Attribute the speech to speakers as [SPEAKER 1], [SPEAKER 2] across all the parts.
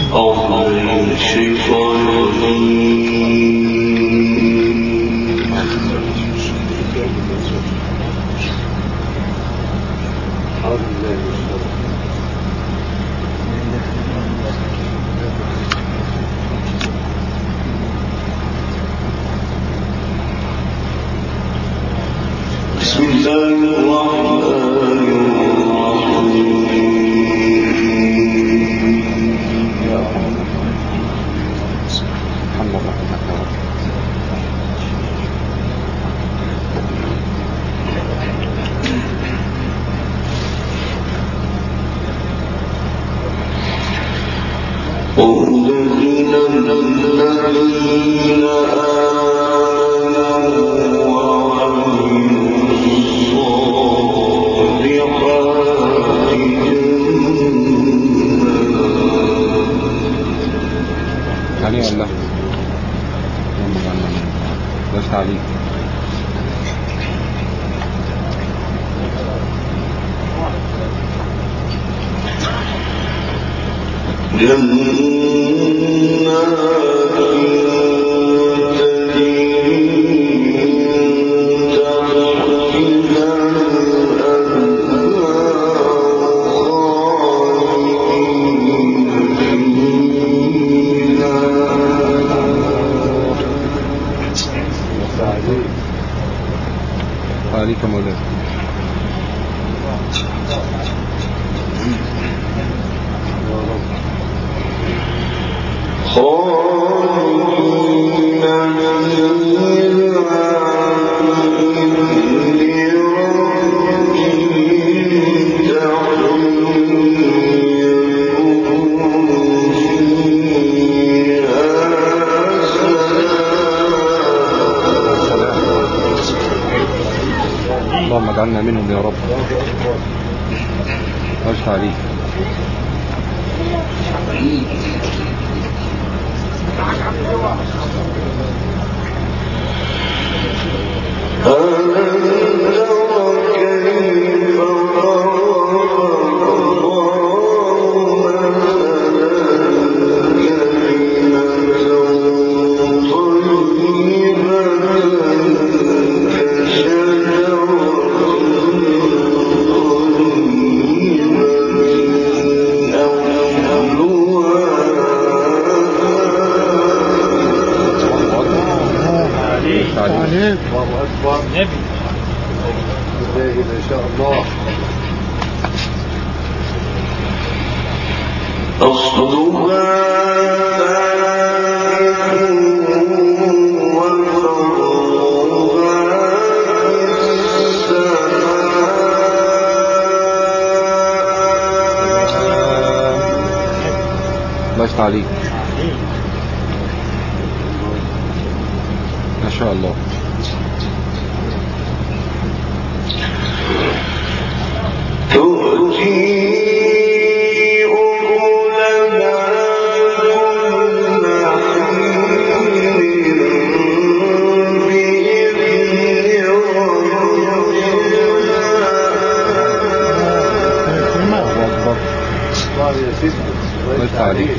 [SPEAKER 1] عليك مولاي. اللهم اجعلنا منهم يا رب. واشهد عليك. الله عليك. ما شاء الله. الله عليك.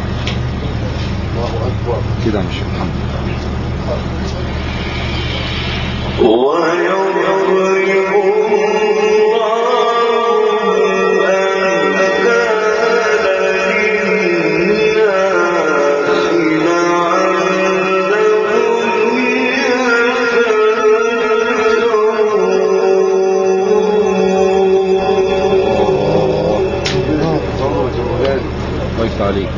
[SPEAKER 1] كده مش محمد. الله عليك.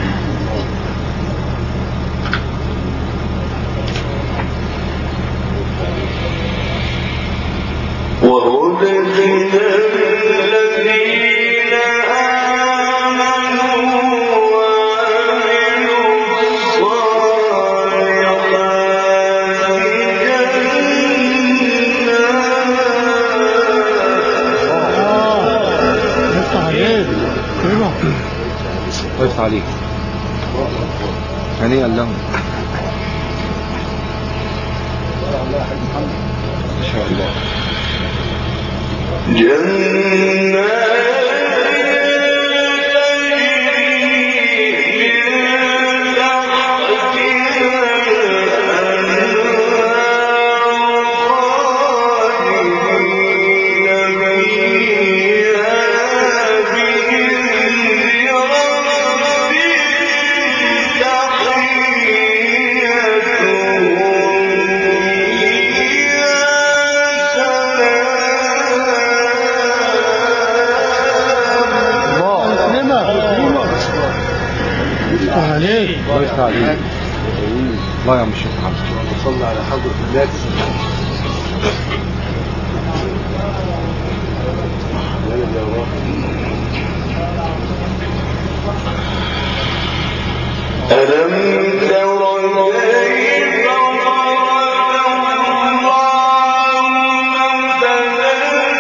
[SPEAKER 1] الله عليك. هنيئا لهم. ان شاء الله. جنات
[SPEAKER 2] عليك.
[SPEAKER 1] الله يفتح عليك. الله يا عم الشيخ محمد.
[SPEAKER 3] صلى على حضرة الناس. ألم تروا كيف ضرب الله مثلا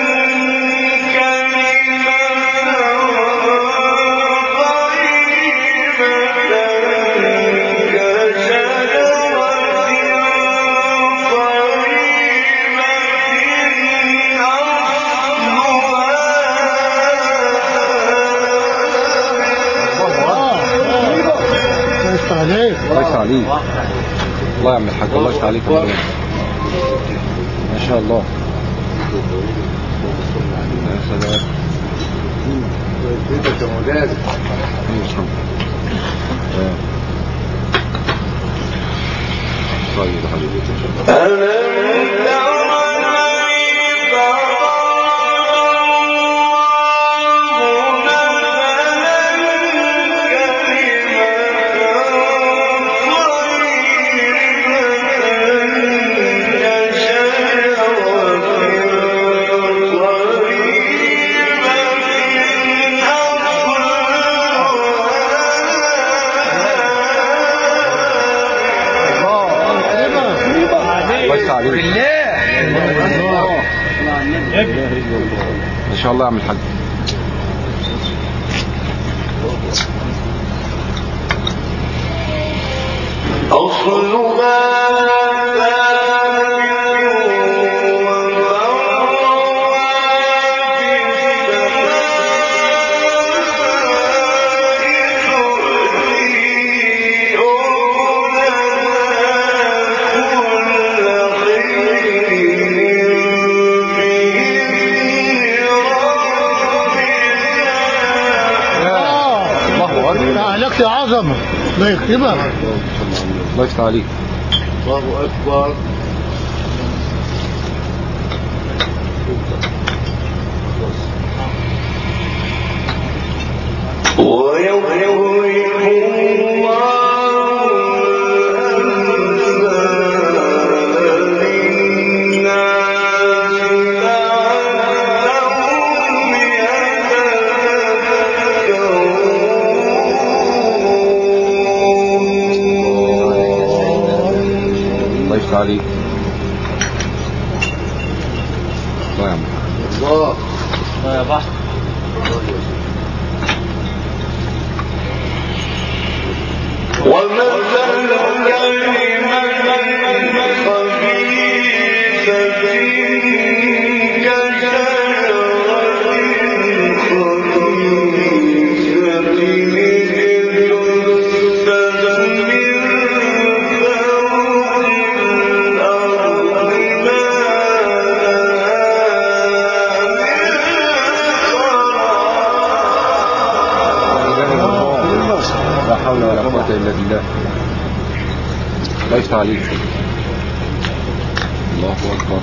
[SPEAKER 1] الله يفتح عليك. الله يا عم الحاج، الله يفتح عليك. ما شاء الله. يا سلام.
[SPEAKER 3] بيتك يا مولانا.
[SPEAKER 1] طيب يا حبيبي. ما شاء الله يا عم الحاج.
[SPEAKER 2] لك يا عظمة. الله يكتبها.
[SPEAKER 1] الله يفتح عليك.
[SPEAKER 3] الله أكبر.
[SPEAKER 1] عليك. الله يا عم.
[SPEAKER 3] الله
[SPEAKER 2] يا بحر.
[SPEAKER 3] ومثل كلمة خبيثة
[SPEAKER 1] إلا بالله. الله يفتح عليك. الله أكبر.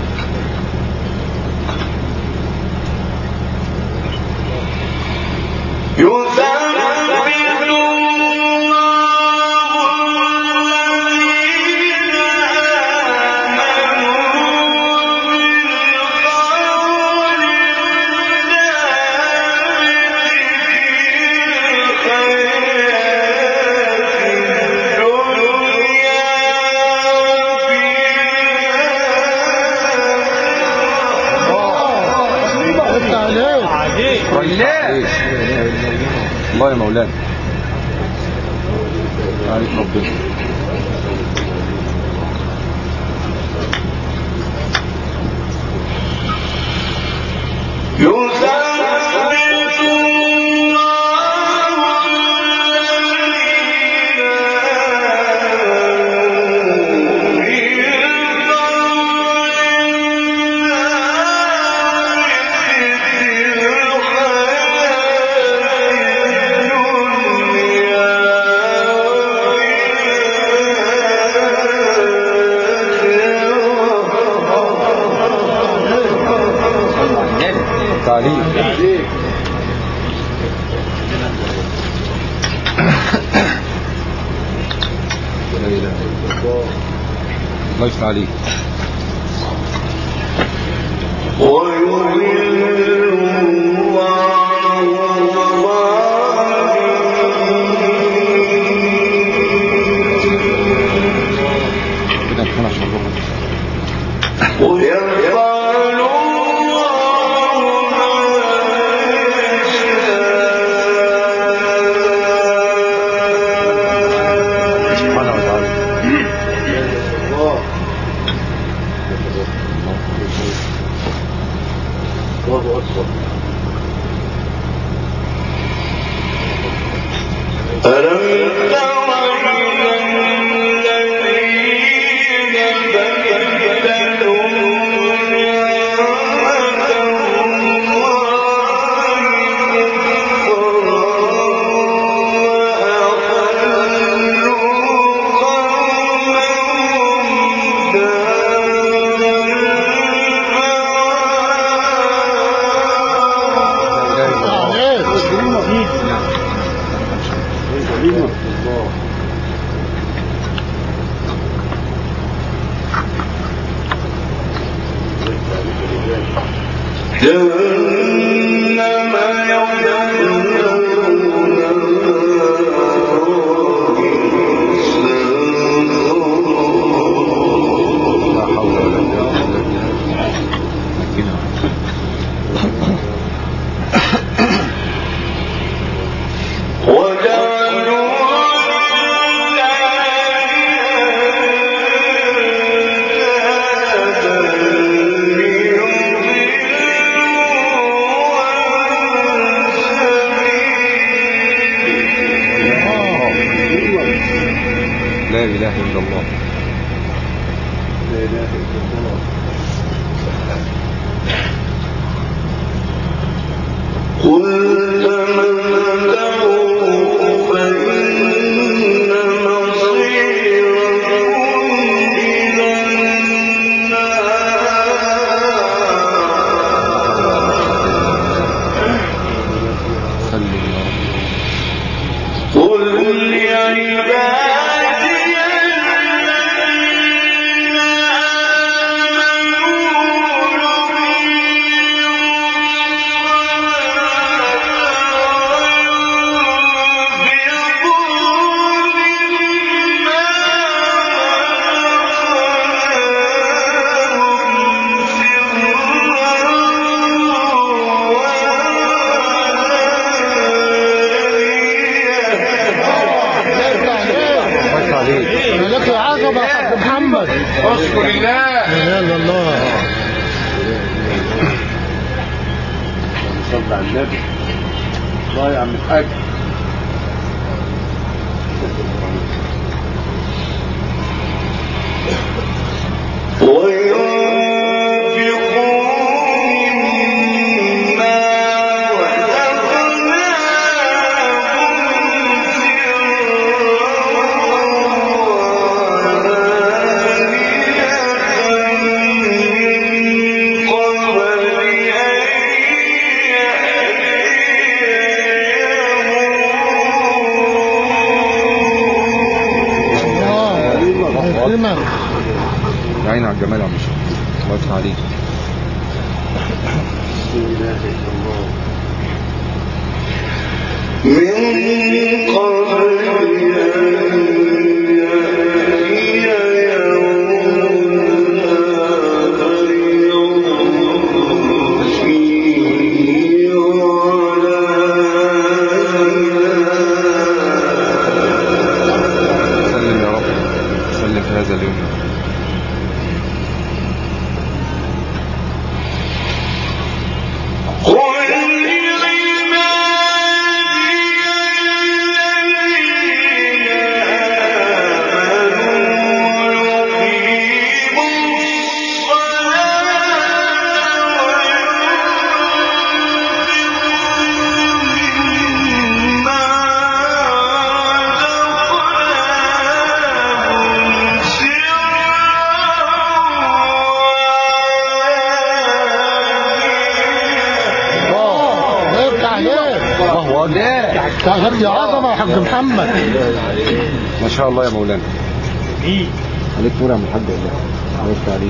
[SPEAKER 1] الله يا مولانا عليك ربنا. الله يفتح عليك. ربنا يكفينا شرهم. سبحانه وتعالى.
[SPEAKER 3] الله أكبر. ألم تر إلى الذين بدلوا نعمة جهنم
[SPEAKER 1] لا حول ولا قوة إلا بالله. لا إله إلا الله.
[SPEAKER 3] لا إله إلا الله. قل تمتعوا فإن مصيركم إلى النار.
[SPEAKER 1] سلم يا رب.
[SPEAKER 3] قل لعبادي الذين
[SPEAKER 2] لك العظمة يا حاج محمد.
[SPEAKER 3] اشكر الله.
[SPEAKER 2] لا اله الا الله.
[SPEAKER 3] صلى على النبي. الله يا عم الحاج.
[SPEAKER 1] يا عيني على الجمال يا عم شيخ. الله يفتح عليك.
[SPEAKER 3] لا إله إلا الله. من قبل
[SPEAKER 1] سلم يا رب. سلم في هذا اليوم.
[SPEAKER 2] هذه عظمة يا حاج محمد.
[SPEAKER 1] ما شاء الله يا مولانا. عليك نور يا عم الحاج والله. الله يفتح عليك.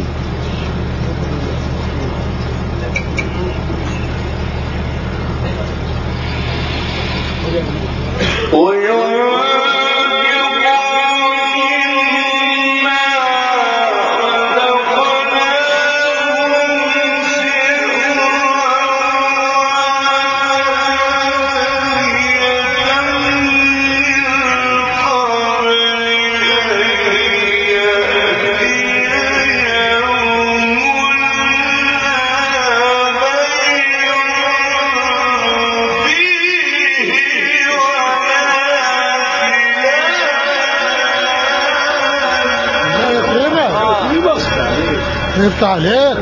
[SPEAKER 2] يفتح عليك.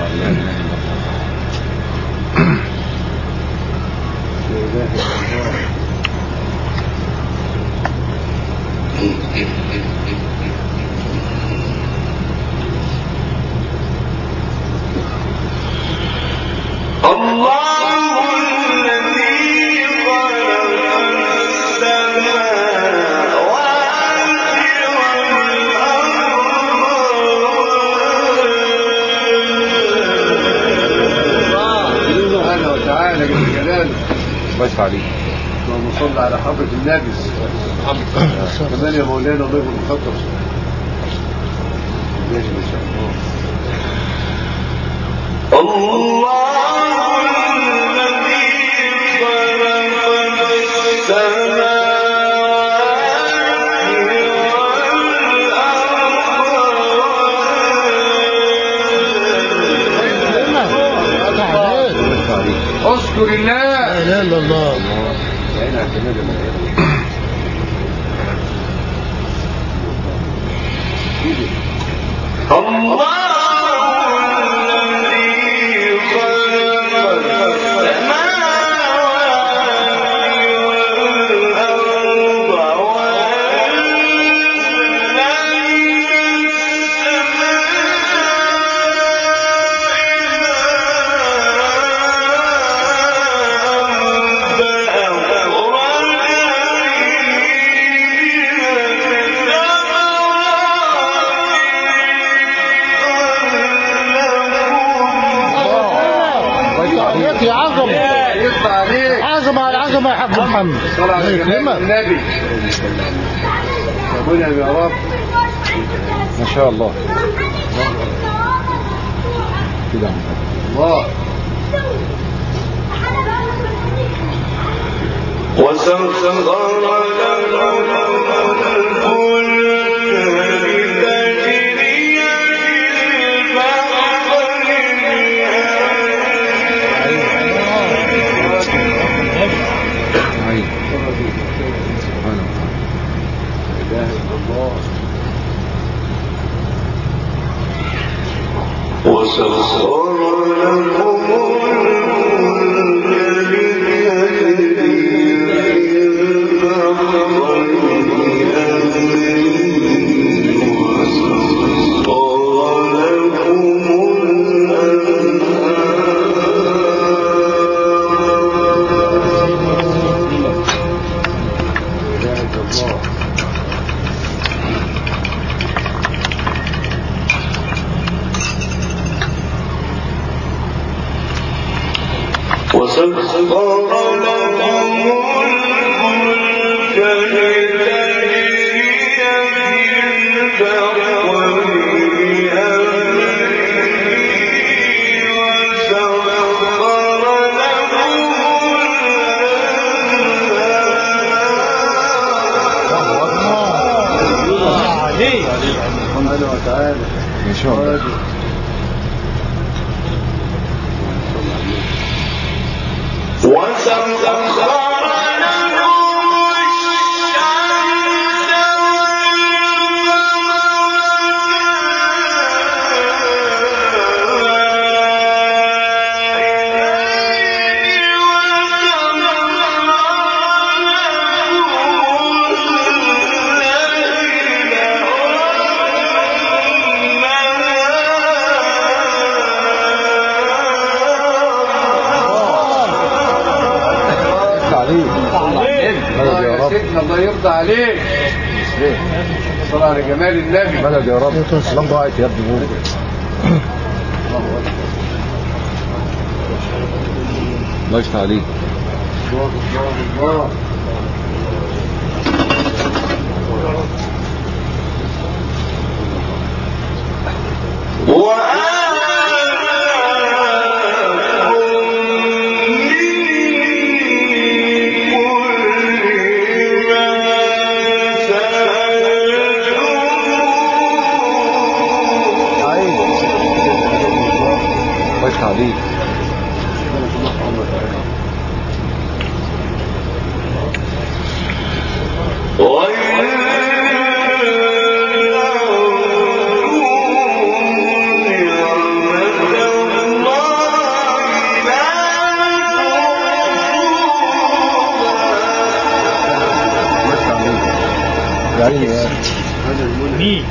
[SPEAKER 1] الله يفتح عليك.
[SPEAKER 3] اللهم صل على حضرة النبي. كمان يا مولانا الله يكون مخطط. ماشي ما شاء الله. اذكر الله.
[SPEAKER 2] لا اله الا الله. يا عظمة عظمة على عظمة يا حاج محمد.
[SPEAKER 3] صلى على النبي. ربنا يا رب.
[SPEAKER 1] ما شاء الله. كده
[SPEAKER 3] الله.
[SPEAKER 4] وسخر لكم
[SPEAKER 1] ما شاء الله.
[SPEAKER 3] الله يرضى عليك. صل على جمال النبي.
[SPEAKER 1] بلد يا رب. سلام ضاعت يا ابني. الله يفتح عليك.
[SPEAKER 3] الله الله الله.
[SPEAKER 1] عليك.
[SPEAKER 2] مين؟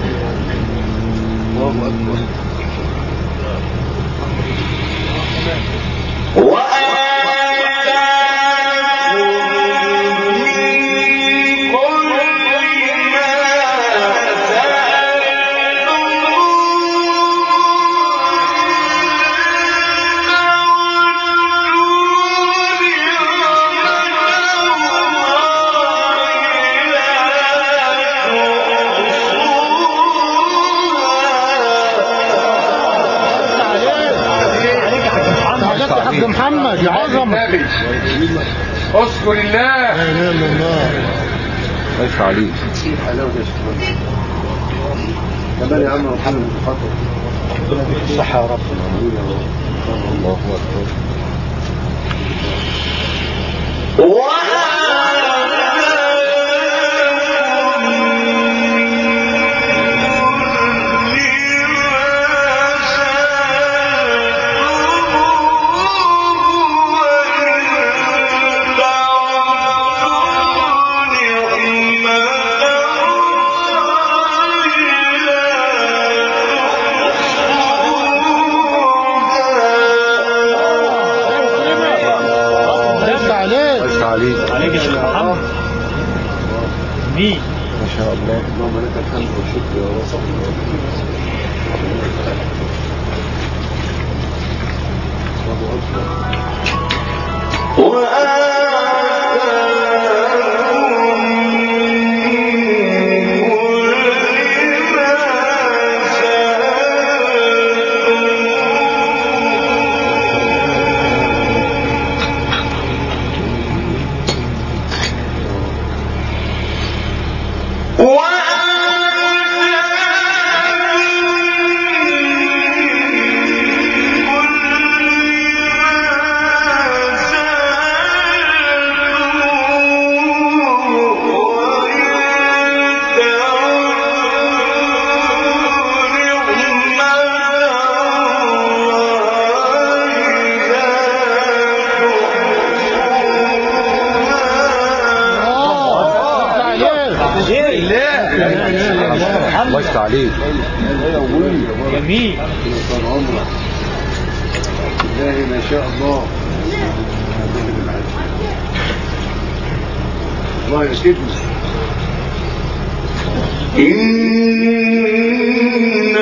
[SPEAKER 3] الله أكبر.
[SPEAKER 2] محمد يا عظمة
[SPEAKER 3] اذكر الله.
[SPEAKER 2] لا اله الا الله.
[SPEAKER 1] كيف عليك؟
[SPEAKER 3] حلاوة يا شيخ. كمان يا عم محمد خطر.
[SPEAKER 2] صح يا رب.
[SPEAKER 1] الله اكبر.
[SPEAKER 2] عليك يا شيخ محمد. مين؟
[SPEAKER 1] ما شاء الله.
[SPEAKER 3] اللهم لك الحمد والشكر يا رب.
[SPEAKER 1] الله يفتح عليك.
[SPEAKER 2] جميل.
[SPEAKER 3] طال عمرك. بالله ما شاء الله. الله يسكتنا. إن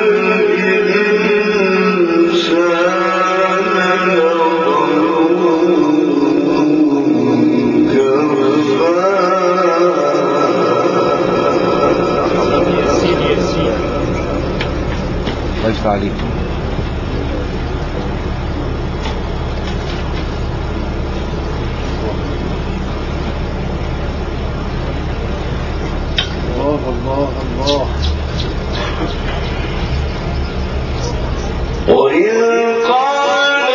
[SPEAKER 1] الله يفتح عليك.
[SPEAKER 3] الله الله الله.
[SPEAKER 4] وإذ قال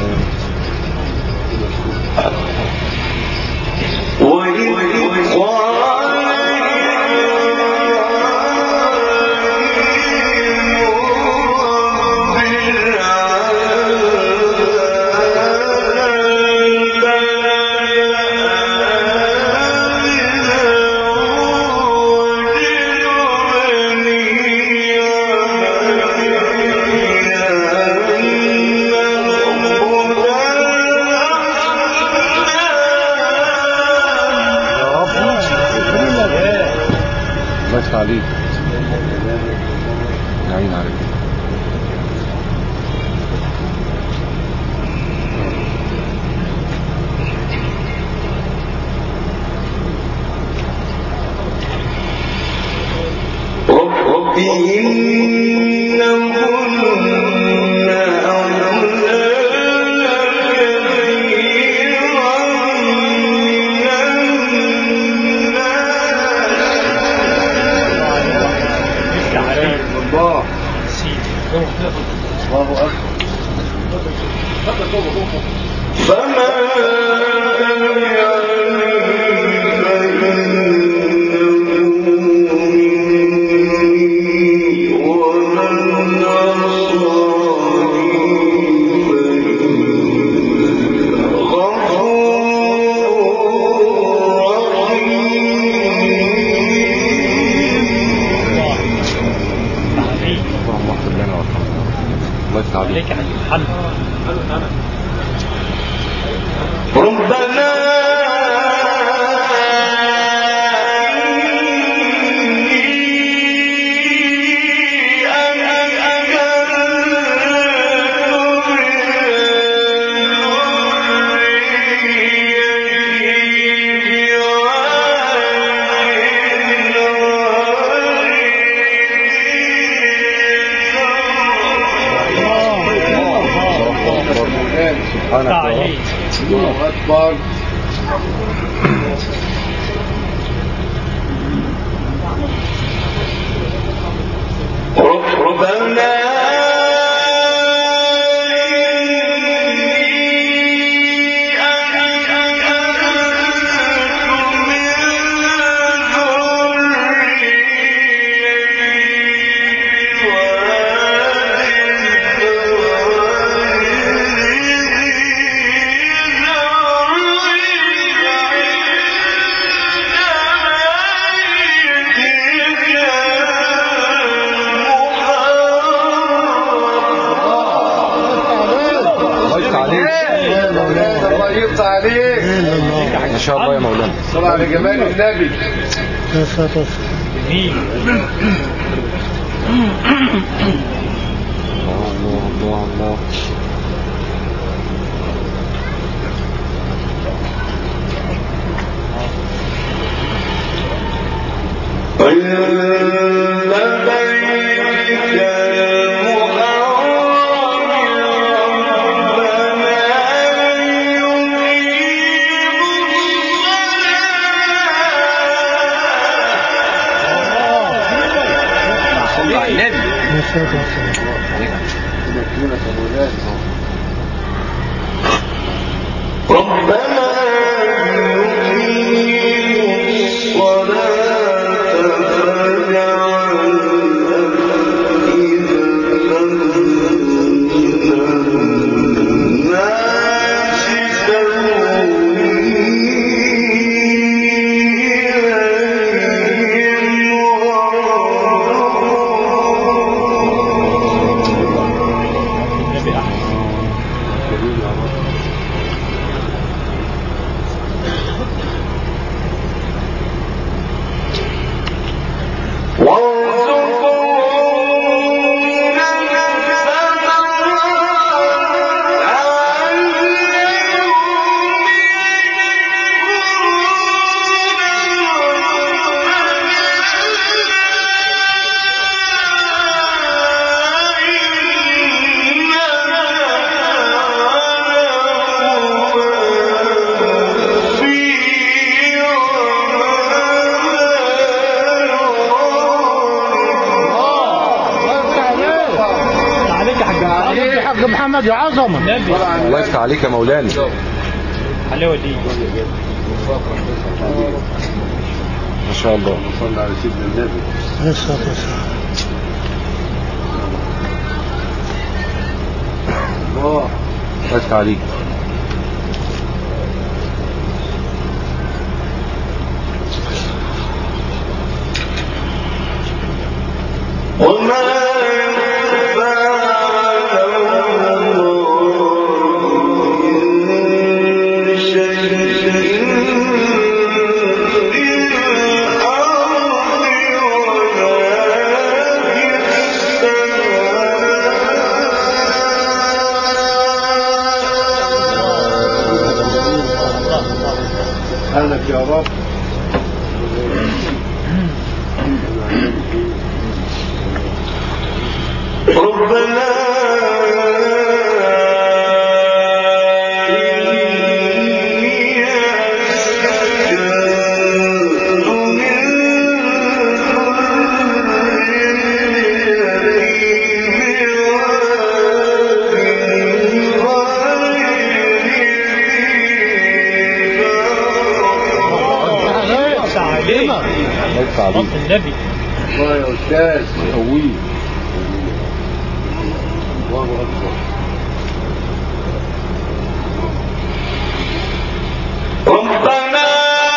[SPEAKER 4] وإذ قال
[SPEAKER 1] عليك. يا عين عليك. ما شاء الله يا مولانا.
[SPEAKER 3] صلى على جمال النبي.
[SPEAKER 1] الله الله
[SPEAKER 2] محمد يا عظمه.
[SPEAKER 1] الله يفتح عليك يا مولانا.
[SPEAKER 5] حلاوه دي
[SPEAKER 1] ما شاء الله.
[SPEAKER 3] صلى على سيدنا النبي.
[SPEAKER 1] الله يفتح عليك.
[SPEAKER 4] شيء
[SPEAKER 3] يا رب.
[SPEAKER 4] ربنا
[SPEAKER 5] النبي
[SPEAKER 3] الله يا أستاذ
[SPEAKER 1] قوي.
[SPEAKER 3] الله أكبر.
[SPEAKER 4] ربنا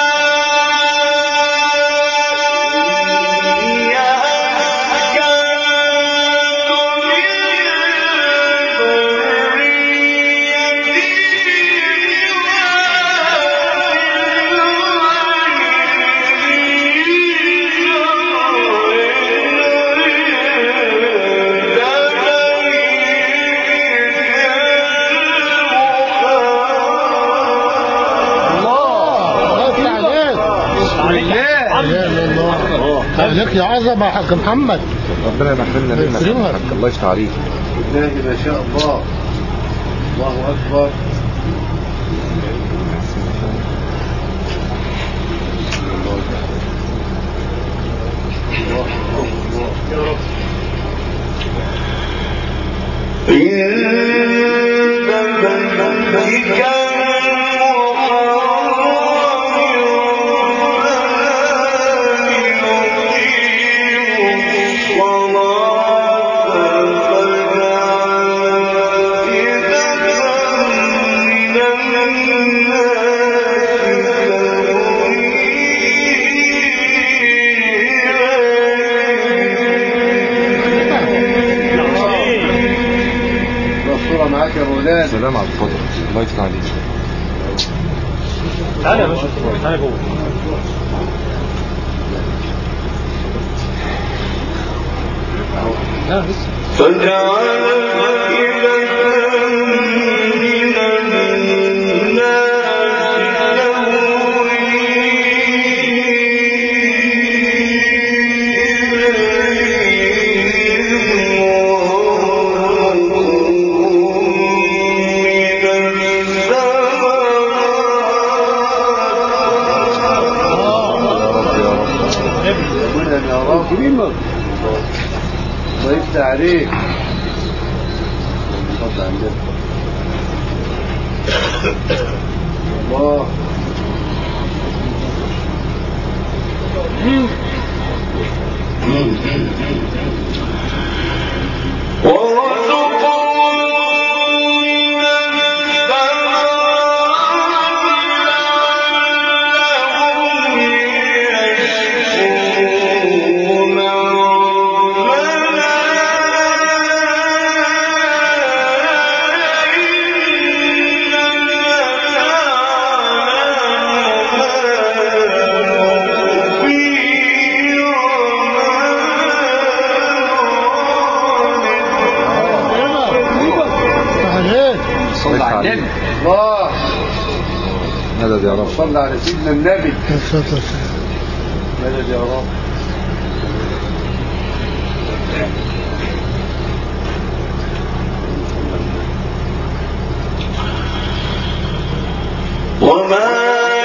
[SPEAKER 2] عليك يا عظمة يا حاج محمد.
[SPEAKER 1] ربنا يحرمنا منك يا حاج. الله يفتح عليك.
[SPEAKER 3] بالله ما شاء الله. الله أكبر.
[SPEAKER 1] سلام على الفضل. الله يفتح عليك.
[SPEAKER 5] تعالى يا باشا، تعالى جوه.
[SPEAKER 3] الله يفتح عليك. الله
[SPEAKER 1] مدد يا رب.
[SPEAKER 3] صلى على سيدنا النبي. مدد يا رب.
[SPEAKER 4] وما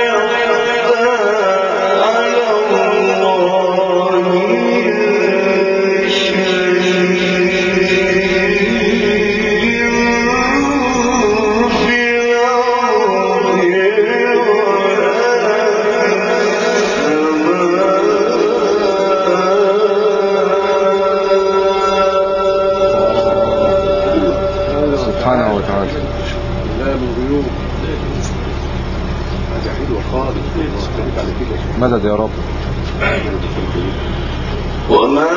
[SPEAKER 1] سبحانه وتعالى.
[SPEAKER 3] لا من غيوب. هذا حلو خالص.
[SPEAKER 1] مدد يا رب.
[SPEAKER 4] وما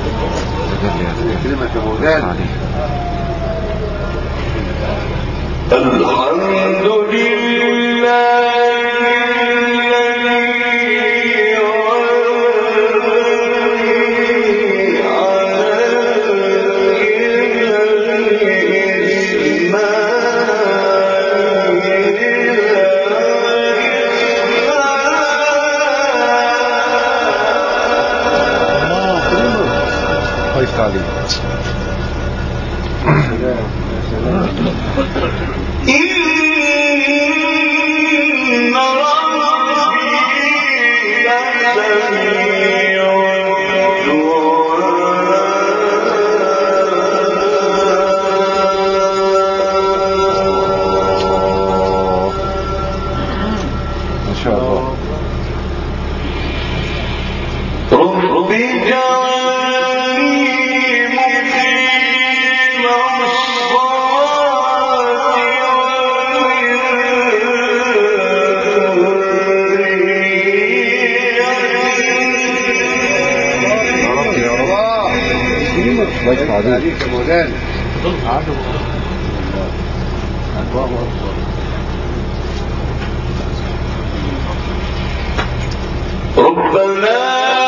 [SPEAKER 3] كلمة يا مولانا.
[SPEAKER 4] الحمد لله
[SPEAKER 1] ضيفت عليه. ما شاء الله. ضيفت عليه.
[SPEAKER 3] يا مولانا.
[SPEAKER 4] ربنا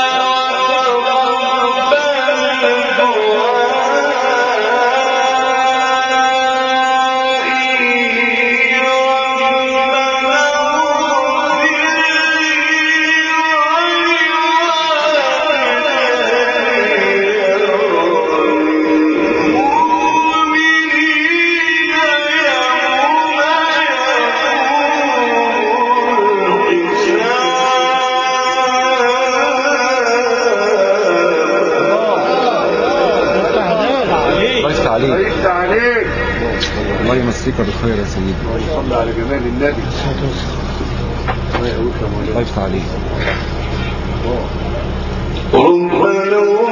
[SPEAKER 3] ضيفت عليك.
[SPEAKER 1] الله يمسيك بالخير يا سيدي.
[SPEAKER 3] صلى على جمال النبي. الله يقويك يا مولانا.
[SPEAKER 1] ضيفت عليه.
[SPEAKER 4] ربنا